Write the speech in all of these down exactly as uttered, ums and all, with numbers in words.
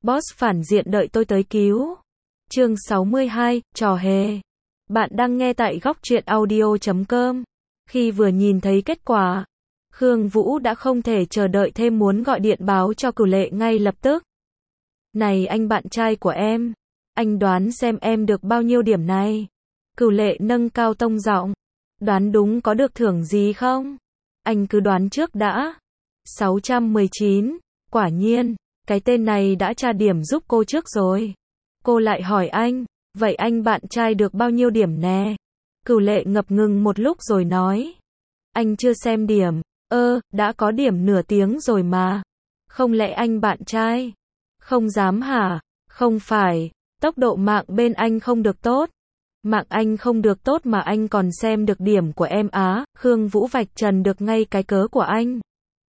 Boss phản diện đợi tôi tới cứu. Chương sáu mươi hai, trò hề. Bạn đang nghe tại góc truyện audio chấm com. Khi vừa nhìn thấy kết quả, Khương Vũ đã không thể chờ đợi thêm, muốn gọi điện báo cho Cửu Lệ ngay lập tức. Này anh bạn trai của em, anh đoán xem em được bao nhiêu điểm này? Cửu Lệ nâng cao tông giọng. Đoán đúng có được thưởng gì không? Anh cứ đoán trước đã. sáu trăm mười chín. Quả nhiên, cái tên này đã tra điểm giúp cô trước rồi. Cô lại hỏi anh, vậy anh bạn trai được bao nhiêu điểm nè? Cửu Lệ ngập ngừng một lúc rồi nói. Anh chưa xem điểm. Ơ, đã có điểm nửa tiếng rồi mà. Không lẽ anh bạn trai không dám hả? Không phải, tốc độ mạng bên anh không được tốt. Mạng anh không được tốt mà anh còn xem được điểm của em á? Khương Vũ vạch trần được ngay cái cớ của anh.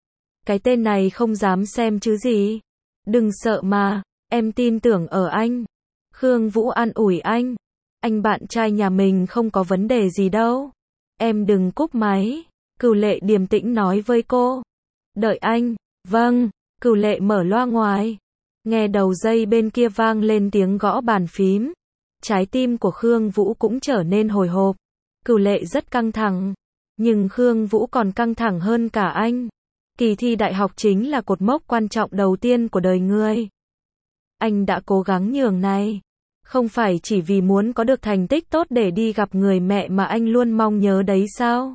Cái tên này không dám xem chứ gì. Đừng sợ mà, em tin tưởng ở anh. Khương Vũ an ủi anh. Anh bạn trai nhà mình không có vấn đề gì đâu. Em đừng cúp máy. Cửu Lệ điềm tĩnh nói với cô. Đợi anh. Vâng. Cửu Lệ mở loa ngoài. Nghe đầu dây bên kia vang lên tiếng gõ bàn phím. Trái tim của Khương Vũ cũng trở nên hồi hộp. Cửu Lệ rất căng thẳng. Nhưng Khương Vũ còn căng thẳng hơn cả anh. Kỳ thi đại học chính là cột mốc quan trọng đầu tiên của đời người. Anh đã cố gắng nhường này. Không phải chỉ vì muốn có được thành tích tốt để đi gặp người mẹ mà anh luôn mong nhớ đấy sao?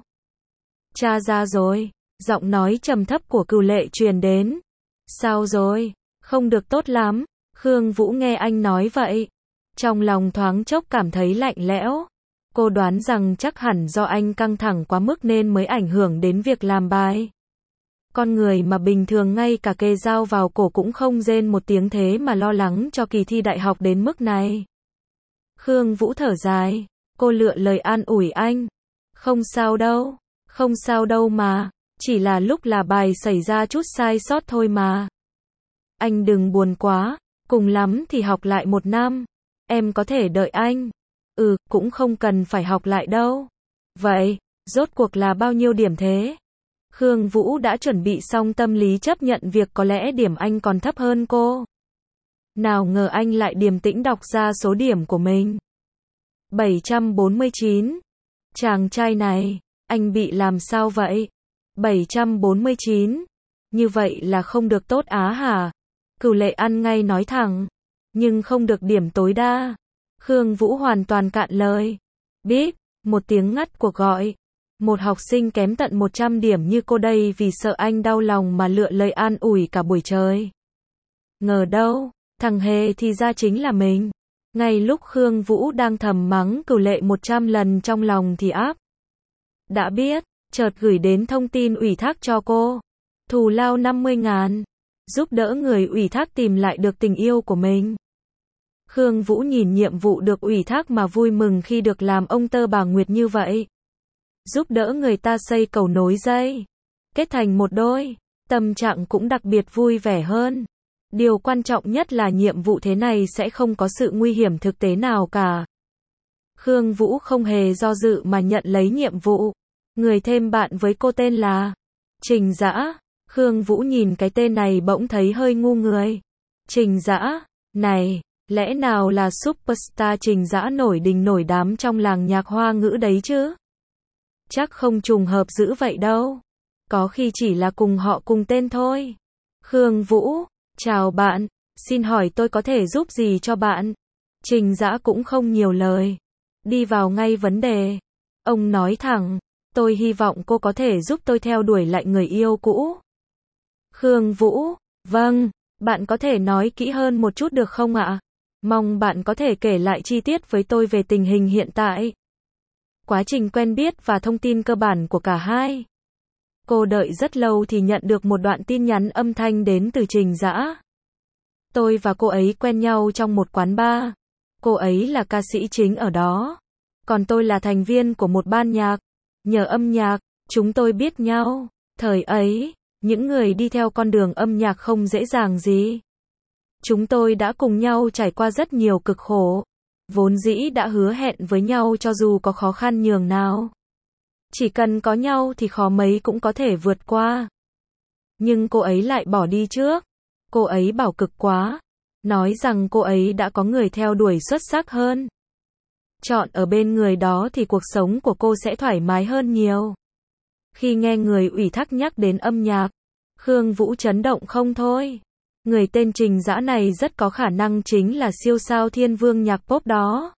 Cha ra rồi. Giọng nói trầm thấp của Cửu Lệ truyền đến. Sao rồi? Không được tốt lắm. Khương Vũ nghe anh nói vậy. Trong lòng thoáng chốc cảm thấy lạnh lẽo. Cô đoán rằng chắc hẳn do anh căng thẳng quá mức nên mới ảnh hưởng đến việc làm bài. Con người mà bình thường ngay cả kề dao vào cổ cũng không rên một tiếng thế mà lo lắng cho kỳ thi đại học đến mức này. Khương Vũ thở dài. Cô lựa lời an ủi anh. Không sao đâu. Không sao đâu mà. Chỉ là lúc là bài xảy ra chút sai sót thôi mà. Anh đừng buồn quá. Cùng lắm thì học lại một năm. Em có thể đợi anh. Ừ, cũng không cần phải học lại đâu. Vậy, rốt cuộc là bao nhiêu điểm thế? Khương Vũ đã chuẩn bị xong tâm lý chấp nhận việc có lẽ điểm anh còn thấp hơn cô. Nào ngờ anh lại điềm tĩnh đọc ra số điểm của mình. bảy trăm bốn mươi chín. Chàng trai này, anh bị làm sao vậy? bảy trăm bốn mươi chín. Như vậy là không được tốt á hả? Cửu Lệ ăn ngay nói thẳng. Nhưng không được điểm tối đa. Khương Vũ hoàn toàn cạn lời. Bíp, một tiếng ngắt cuộc gọi. Một học sinh kém tận một trăm điểm như cô đây vì sợ anh đau lòng mà lựa lời an ủi cả buổi trời. Ngờ đâu, thằng hề thì ra chính là mình. Ngay lúc Khương Vũ đang thầm mắng Cửu Lệ một trăm lần trong lòng thì áp. Đã biết, chợt gửi đến thông tin ủy thác cho cô. Thù lao năm mươi ngàn. Giúp đỡ người ủy thác tìm lại được tình yêu của mình. Khương Vũ nhìn nhiệm vụ được ủy thác mà vui mừng khi được làm ông tơ bà Nguyệt như vậy. Giúp đỡ người ta xây cầu nối dây. Kết thành một đôi. Tâm trạng cũng đặc biệt vui vẻ hơn. Điều quan trọng nhất là nhiệm vụ thế này sẽ không có sự nguy hiểm thực tế nào cả. Khương Vũ không hề do dự mà nhận lấy nhiệm vụ. Người thêm bạn với cô tên là Trình Dã. Khương Vũ nhìn cái tên này bỗng thấy hơi ngu người. Trình Dã, này, lẽ nào là superstar Trình Dã nổi đình nổi đám trong làng nhạc Hoa ngữ đấy chứ? Chắc không trùng hợp dữ vậy đâu. Có khi chỉ là cùng họ cùng tên thôi. Khương Vũ, chào bạn, xin hỏi tôi có thể giúp gì cho bạn? Trình Dã cũng không nhiều lời. Đi vào ngay vấn đề. Ông nói thẳng, tôi hy vọng cô có thể giúp tôi theo đuổi lại người yêu cũ. Khương Vũ, vâng, bạn có thể nói kỹ hơn một chút được không ạ? Mong bạn có thể kể lại chi tiết với tôi về tình hình hiện tại. Quá trình quen biết và thông tin cơ bản của cả hai. Cô đợi rất lâu thì nhận được một đoạn tin nhắn âm thanh đến từ Trình Dã. Tôi và cô ấy quen nhau trong một quán bar. Cô ấy là ca sĩ chính ở đó. Còn tôi là thành viên của một ban nhạc. Nhờ âm nhạc, chúng tôi biết nhau. Thời ấy, những người đi theo con đường âm nhạc không dễ dàng gì. Chúng tôi đã cùng nhau trải qua rất nhiều cực khổ. Vốn dĩ đã hứa hẹn với nhau cho dù có khó khăn nhường nào. Chỉ cần có nhau thì khó mấy cũng có thể vượt qua. Nhưng cô ấy lại bỏ đi trước. Cô ấy bảo cực quá. nói rằng cô ấy đã có người theo đuổi xuất sắc hơn. Chọn ở bên người đó thì cuộc sống của cô sẽ thoải mái hơn nhiều. Khi nghe người ủy thác nhắc đến âm nhạc, Khương Vũ chấn động không thôi. Người tên Trình Dã này rất có khả năng chính là siêu sao thiên vương nhạc pop đó.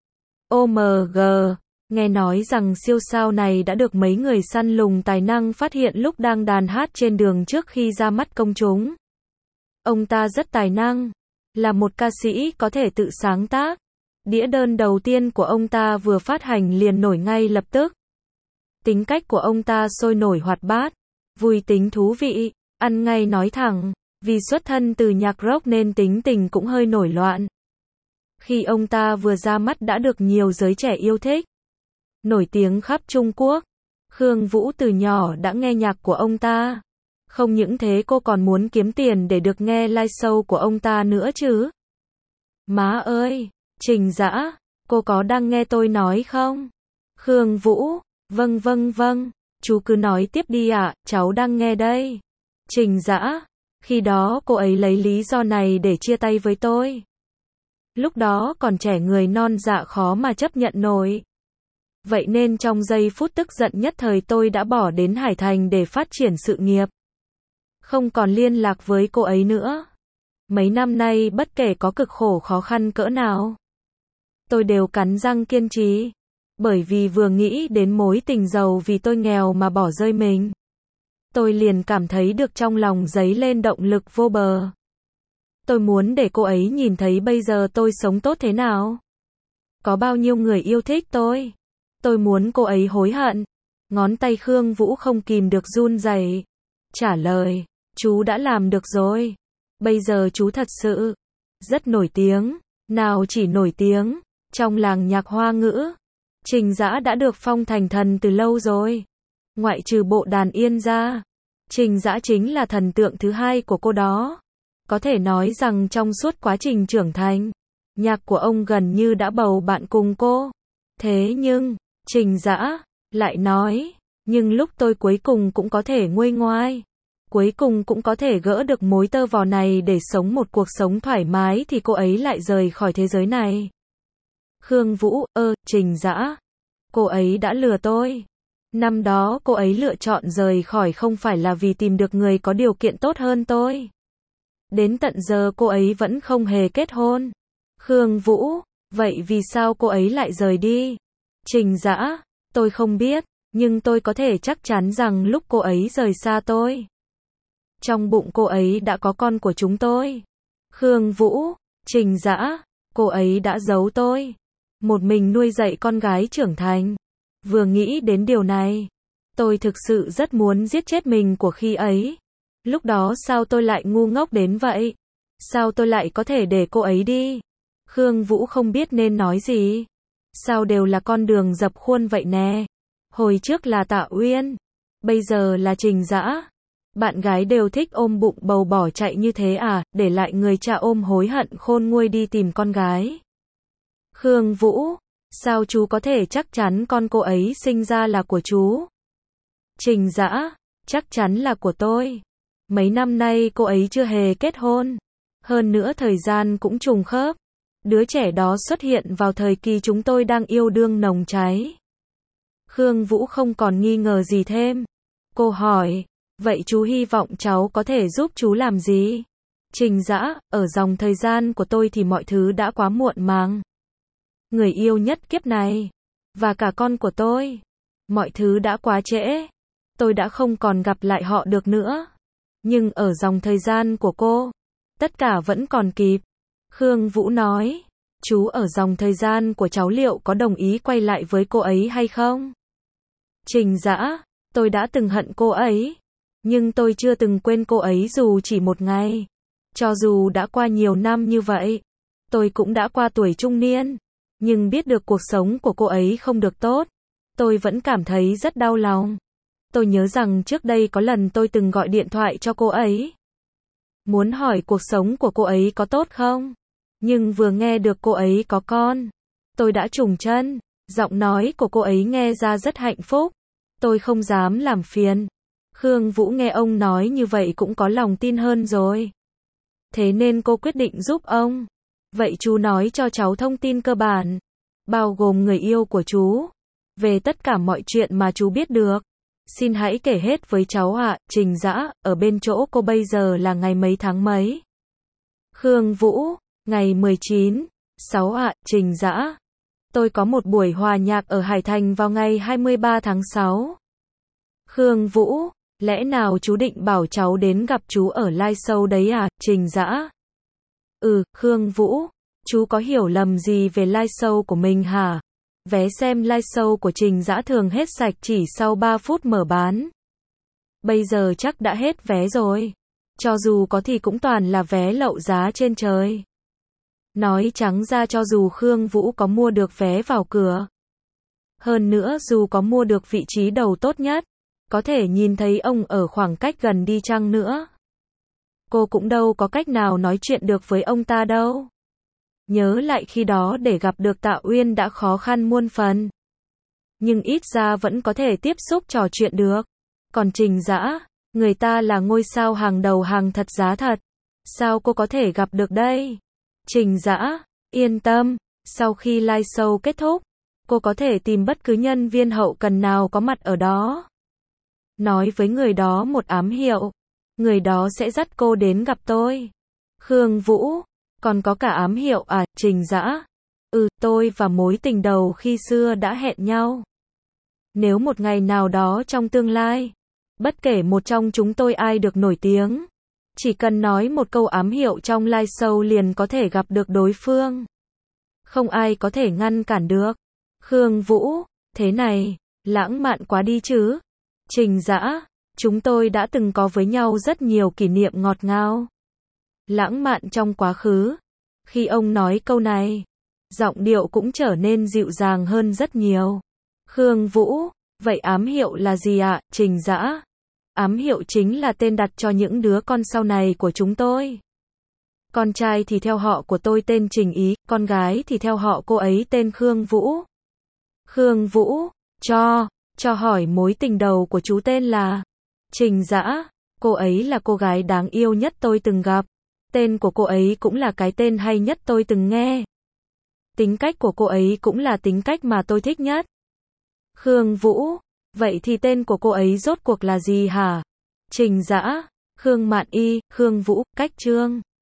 ô em giê, nghe nói rằng siêu sao này đã được mấy người săn lùng tài năng phát hiện lúc đang đàn hát trên đường trước khi ra mắt công chúng. Ông ta rất tài năng, là một ca sĩ có thể tự sáng tác. Đĩa đơn đầu tiên của ông ta vừa phát hành liền nổi ngay lập tức. Tính cách của ông ta sôi nổi hoạt bát, vui tính thú vị, ăn ngay nói thẳng, vì xuất thân từ nhạc rock nên tính tình cũng hơi nổi loạn. Khi ông ta vừa ra mắt đã được nhiều giới trẻ yêu thích, nổi tiếng khắp Trung Quốc. Khương Vũ từ nhỏ đã nghe nhạc của ông ta. Không những thế cô còn muốn kiếm tiền để được nghe live show của ông ta nữa chứ. Má ơi, Trình Dã, cô có đang nghe tôi nói không? Khương Vũ, vâng vâng vâng, chú cứ nói tiếp đi ạ, à, cháu đang nghe đây. Trình Dã, khi đó cô ấy lấy lý do này để chia tay với tôi. Lúc đó còn trẻ người non dạ khó mà chấp nhận nổi. Vậy nên trong giây phút tức giận nhất thời tôi đã bỏ đến Hải Thành để phát triển sự nghiệp. Không còn liên lạc với cô ấy nữa. Mấy năm nay bất kể có cực khổ khó khăn cỡ nào, tôi đều cắn răng kiên trì. Bởi vì vừa nghĩ đến mối tình giàu vì tôi nghèo mà bỏ rơi mình, tôi liền cảm thấy được trong lòng dấy lên động lực vô bờ. Tôi muốn để cô ấy nhìn thấy bây giờ tôi sống tốt thế nào. Có bao nhiêu người yêu thích tôi. Tôi muốn cô ấy hối hận. Ngón tay Khương Vũ không kìm được run rẩy. Trả lời, chú đã làm được rồi. Bây giờ chú thật sự rất nổi tiếng. Nào chỉ nổi tiếng, trong làng nhạc Hoa ngữ, Trình Dã đã được phong thành thần từ lâu rồi. Ngoại trừ bộ đàn yên ra, Trình Dã chính là thần tượng thứ hai của cô đó. Có thể nói rằng trong suốt quá trình trưởng thành, nhạc của ông gần như đã bầu bạn cùng cô. Thế nhưng, Trình Dã lại nói, nhưng lúc tôi cuối cùng cũng có thể nguôi ngoai, cuối cùng cũng có thể gỡ được mối tơ vò này để sống một cuộc sống thoải mái thì cô ấy lại rời khỏi thế giới này. Khương Vũ, ơ, Trình Dã, cô ấy đã lừa tôi. Năm đó cô ấy lựa chọn rời khỏi không phải là vì tìm được người có điều kiện tốt hơn tôi. Đến tận giờ cô ấy vẫn không hề kết hôn. Khương Vũ, vậy vì sao cô ấy lại rời đi? Trình Dã, tôi không biết, nhưng tôi có thể chắc chắn rằng lúc cô ấy rời xa tôi, trong bụng cô ấy đã có con của chúng tôi. Khương Vũ, Trình Dã, cô ấy đã giấu tôi, một mình nuôi dạy con gái trưởng thành. Vừa nghĩ đến điều này, tôi thực sự rất muốn giết chết mình của khi ấy. Lúc đó sao tôi lại ngu ngốc đến vậy? Sao tôi lại có thể để cô ấy đi? Khương Vũ không biết nên nói gì. Sao đều là con đường dập khuôn vậy nè? Hồi trước là Tạ Uyên, bây giờ là Trình Dã. Bạn gái đều thích ôm bụng bầu bỏ chạy như thế à, để lại người cha ôm hối hận khôn nguôi đi tìm con gái. Khương Vũ, sao chú có thể chắc chắn con cô ấy sinh ra là của chú? Trình Dã, chắc chắn là của tôi. Mấy năm nay cô ấy chưa hề kết hôn. Hơn nữa thời gian cũng trùng khớp. Đứa trẻ đó xuất hiện vào thời kỳ chúng tôi đang yêu đương nồng cháy. Khương Vũ không còn nghi ngờ gì thêm. Cô hỏi, vậy chú hy vọng cháu có thể giúp chú làm gì? Trình Dã, ở dòng thời gian của tôi thì mọi thứ đã quá muộn màng. Người yêu nhất kiếp này, và cả con của tôi, mọi thứ đã quá trễ. Tôi đã không còn gặp lại họ được nữa. Nhưng ở dòng thời gian của cô, tất cả vẫn còn kịp. Khương Vũ nói, chú ở dòng thời gian của cháu liệu có đồng ý quay lại với cô ấy hay không? Trình Dã, tôi đã từng hận cô ấy, nhưng tôi chưa từng quên cô ấy dù chỉ một ngày. Cho dù đã qua nhiều năm như vậy, tôi cũng đã qua tuổi trung niên, nhưng biết được cuộc sống của cô ấy không được tốt, tôi vẫn cảm thấy rất đau lòng. Tôi nhớ rằng trước đây có lần tôi từng gọi điện thoại cho cô ấy, muốn hỏi cuộc sống của cô ấy có tốt không, nhưng vừa nghe được cô ấy có con, tôi đã trùng chân. Giọng nói của cô ấy nghe ra rất hạnh phúc. Tôi không dám làm phiền. Khương Vũ nghe ông nói như vậy cũng có lòng tin hơn rồi. thế nên cô quyết định giúp ông. Vậy chú nói cho cháu thông tin cơ bản, bao gồm người yêu của chú, về tất cả mọi chuyện mà chú biết được. Xin hãy kể hết với cháu ạ. Trình Dã, ở bên chỗ cô bây giờ là ngày mấy tháng mấy? Khương Vũ, ngày mười chín, sáu ạ. Trình Dã, tôi có một buổi hòa nhạc ở Hải Thành vào ngày hai mươi ba tháng sáu. Khương Vũ, lẽ nào chú định bảo cháu đến gặp chú ở live show đấy à? Trình Dã, ừ, Khương Vũ, chú có hiểu lầm gì về live show của mình hả? Vé xem live show của Trình Dã thường hết sạch chỉ sau ba phút mở bán. Bây giờ chắc đã hết vé rồi. Cho dù có thì cũng toàn là vé lậu giá trên trời. Nói trắng ra, cho dù Khương Vũ có mua được vé vào cửa, hơn nữa dù có mua được vị trí đầu tốt nhất, có thể nhìn thấy ông ở khoảng cách gần đi chăng nữa, cô cũng đâu có cách nào nói chuyện được với ông ta đâu. Nhớ lại khi đó để gặp được Tạ Uyên đã khó khăn muôn phần, nhưng ít ra vẫn có thể tiếp xúc trò chuyện được. Còn Trình Dã, người ta là ngôi sao hàng đầu hàng thật giá thật, sao cô có thể gặp được đây? Trình Dã, yên tâm, sau khi live show kết thúc, cô có thể tìm bất cứ nhân viên hậu cần nào có mặt ở đó, nói với người đó một ám hiệu, người đó sẽ dắt cô đến gặp tôi. Khương Vũ, còn có cả ám hiệu à? Trình Dã, ừ, tôi và mối tình đầu khi xưa đã hẹn nhau. Nếu một ngày nào đó trong tương lai, bất kể một trong chúng tôi ai được nổi tiếng, chỉ cần nói một câu ám hiệu trong live show liền có thể gặp được đối phương. Không ai có thể ngăn cản được. Khương Vũ, thế này, lãng mạn quá đi chứ. Trình Dã, chúng tôi đã từng có với nhau rất nhiều kỷ niệm ngọt ngào, lãng mạn trong quá khứ. Khi ông nói câu này, giọng điệu cũng trở nên dịu dàng hơn rất nhiều. Khương Vũ, vậy ám hiệu là gì ạ? Trình Dã, ám hiệu chính là tên đặt cho những đứa con sau này của chúng tôi. Con trai thì theo họ của tôi tên Trình Ý, con gái thì theo họ cô ấy tên Khương Vũ. Khương Vũ, cho, cho hỏi mối tình đầu của chú tên là? Trình Dã, cô ấy là cô gái đáng yêu nhất tôi từng gặp. Tên của cô ấy cũng là cái tên hay nhất tôi từng nghe. Tính cách của cô ấy cũng là tính cách mà tôi thích nhất. Khương Vũ, vậy thì tên của cô ấy rốt cuộc là gì hả? Trình Dã, Khương Mạn Y, Khương Vũ, cách chương.